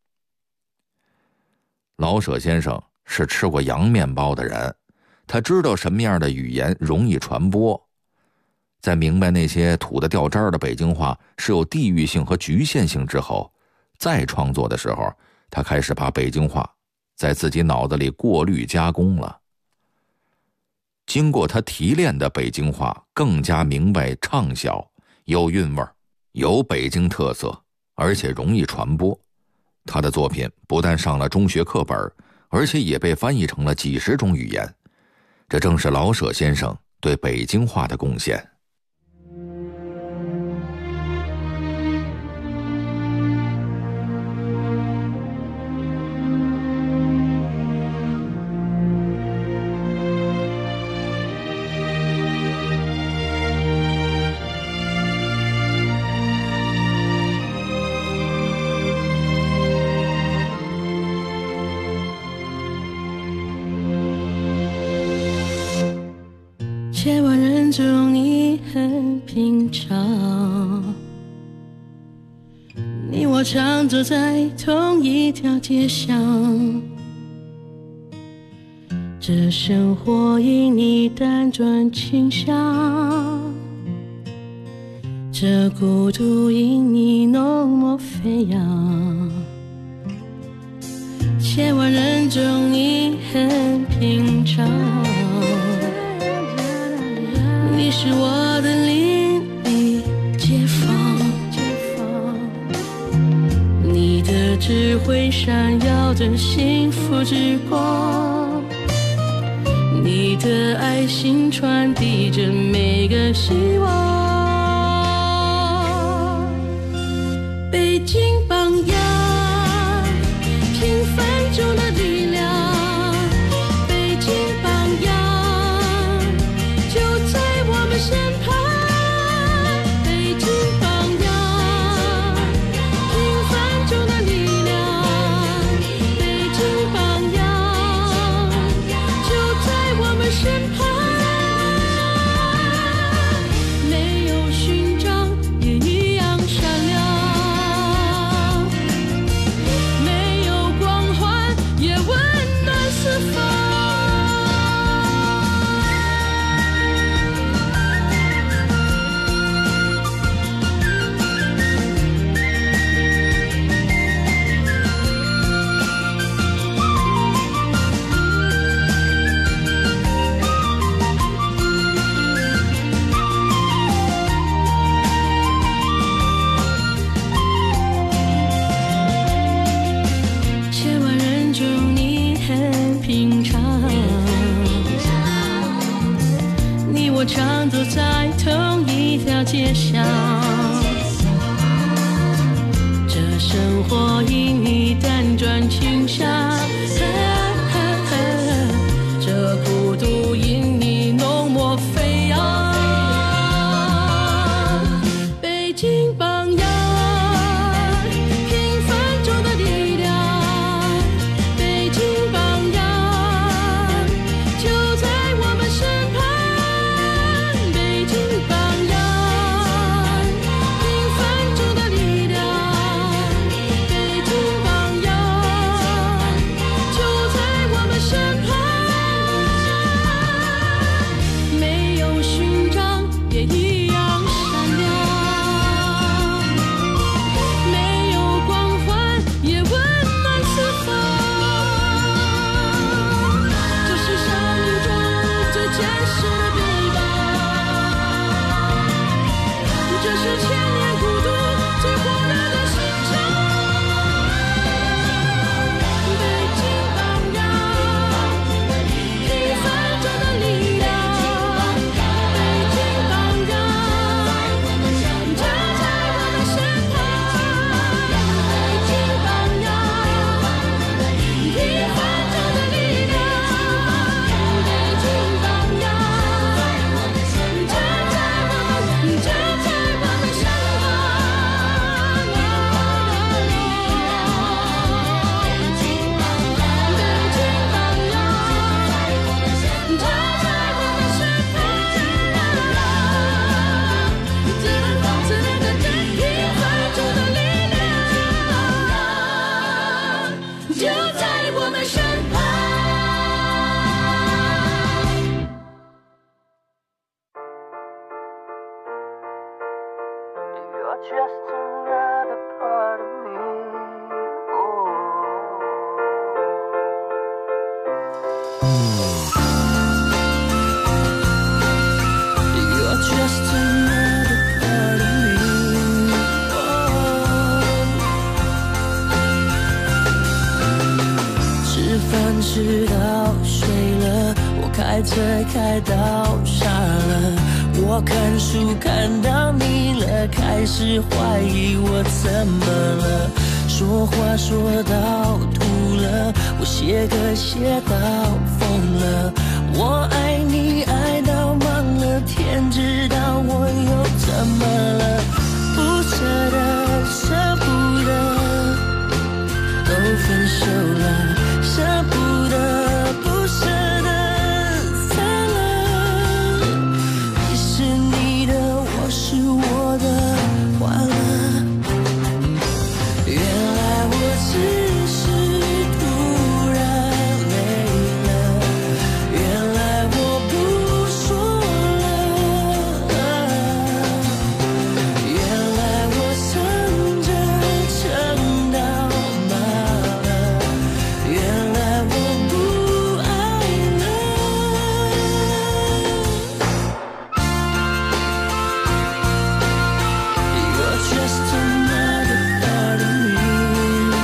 老舍先生是吃过洋面包的人，他知道什么样的语言容易传播。在明白那些土的掉渣的北京话是有地域性和局限性之后，再创作的时候， 他开始把北京话在自己脑子里过滤加工了。经过他提炼的北京话更加明白畅晓，有韵味，有北京特色，而且容易传播。他的作品不但上了中学课本，而且也被翻译成了几十种语言。这正是老舍先生对北京话的贡献。 千万人中你很平常，你我常走在同一条街上，这生活因你辗转倾向，这孤独因你浓墨飞扬。千万人中你很平常，你是我的邻里街坊，你的智慧闪耀着幸福之光，你的爱心传递着每个希望。北京榜样，平凡中的力量，北京榜样就在我们身旁。北京榜样，平凡中的力量，北京榜样就在我们身旁。没有勋章也一样闪亮，没有光环也温暖四方。千万人中你很平常，你我常走在同一条街上，这生活因你辗转倾向，这孤独因你浓墨飞扬。北京榜样，平凡中的力量，北京榜样就在我们身旁。北京榜样，平凡中的力量，北京榜样直到睡了，我开车开到傻了，我看书看到腻了，开始怀疑我怎么了，说话说到吐了，我写歌写到疯了，我爱你爱到忘了，天知道我又怎么了，不舍得舍不得都分手了，舍不得不舍得散了，你是你的我是我的完了，原来我只是突然累了，原来我不说了，原来我撑着撑到麻了，原来我不爱了， You're just another part of me,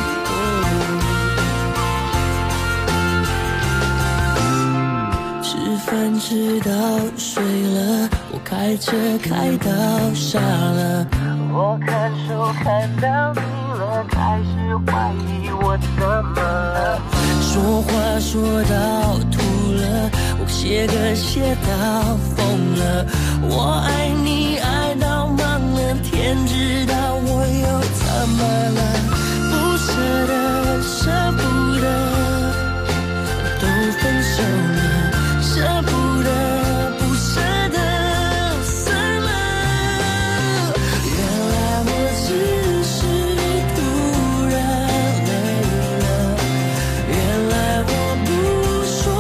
吃饭吃到睡了，我开车开到傻了，我看书看到腻了，开始怀疑我怎么了，说话说到吐了，我写歌写到疯了，我爱你爱到忘了，天知道我又怎么了，不舍得舍不得都分手了，舍不得不舍得散了，原来我只是突然累了，原来我不说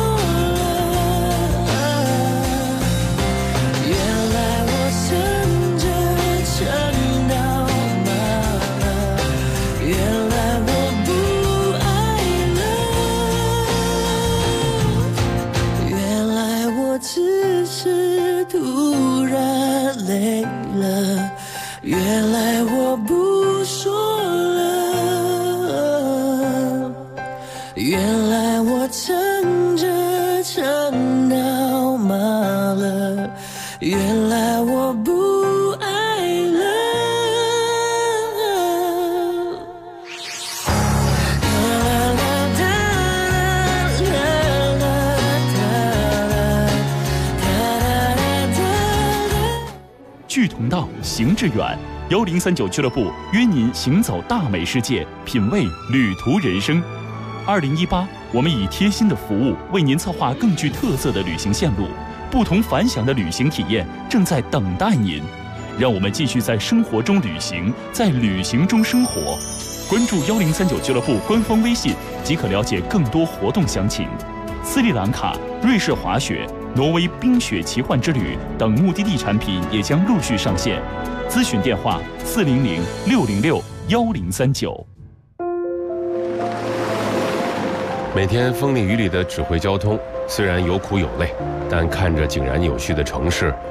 了，原来我撑着撑到麻了，原来我不爱了，原来我只是突然累了，原来我不说了，原来我撑着撑到麻了，原来我不爱了。 志同道，行致远。1039俱乐部约您行走大美世界，品味旅途人生。2018，我们以贴心的服务为您策划更具特色的旅行线路，不同凡响的旅行体验正在等待您。让我们继续在生活中旅行，在旅行中生活。关注1039俱乐部官方微信即可了解更多活动详情。斯里兰卡、瑞士滑雪、挪威冰雪奇幻之旅等目的地产品也将陆续上线。咨询电话400-606-1039。 每天风里雨里的指挥交通，虽然有苦有累，但看着井然有序的城市，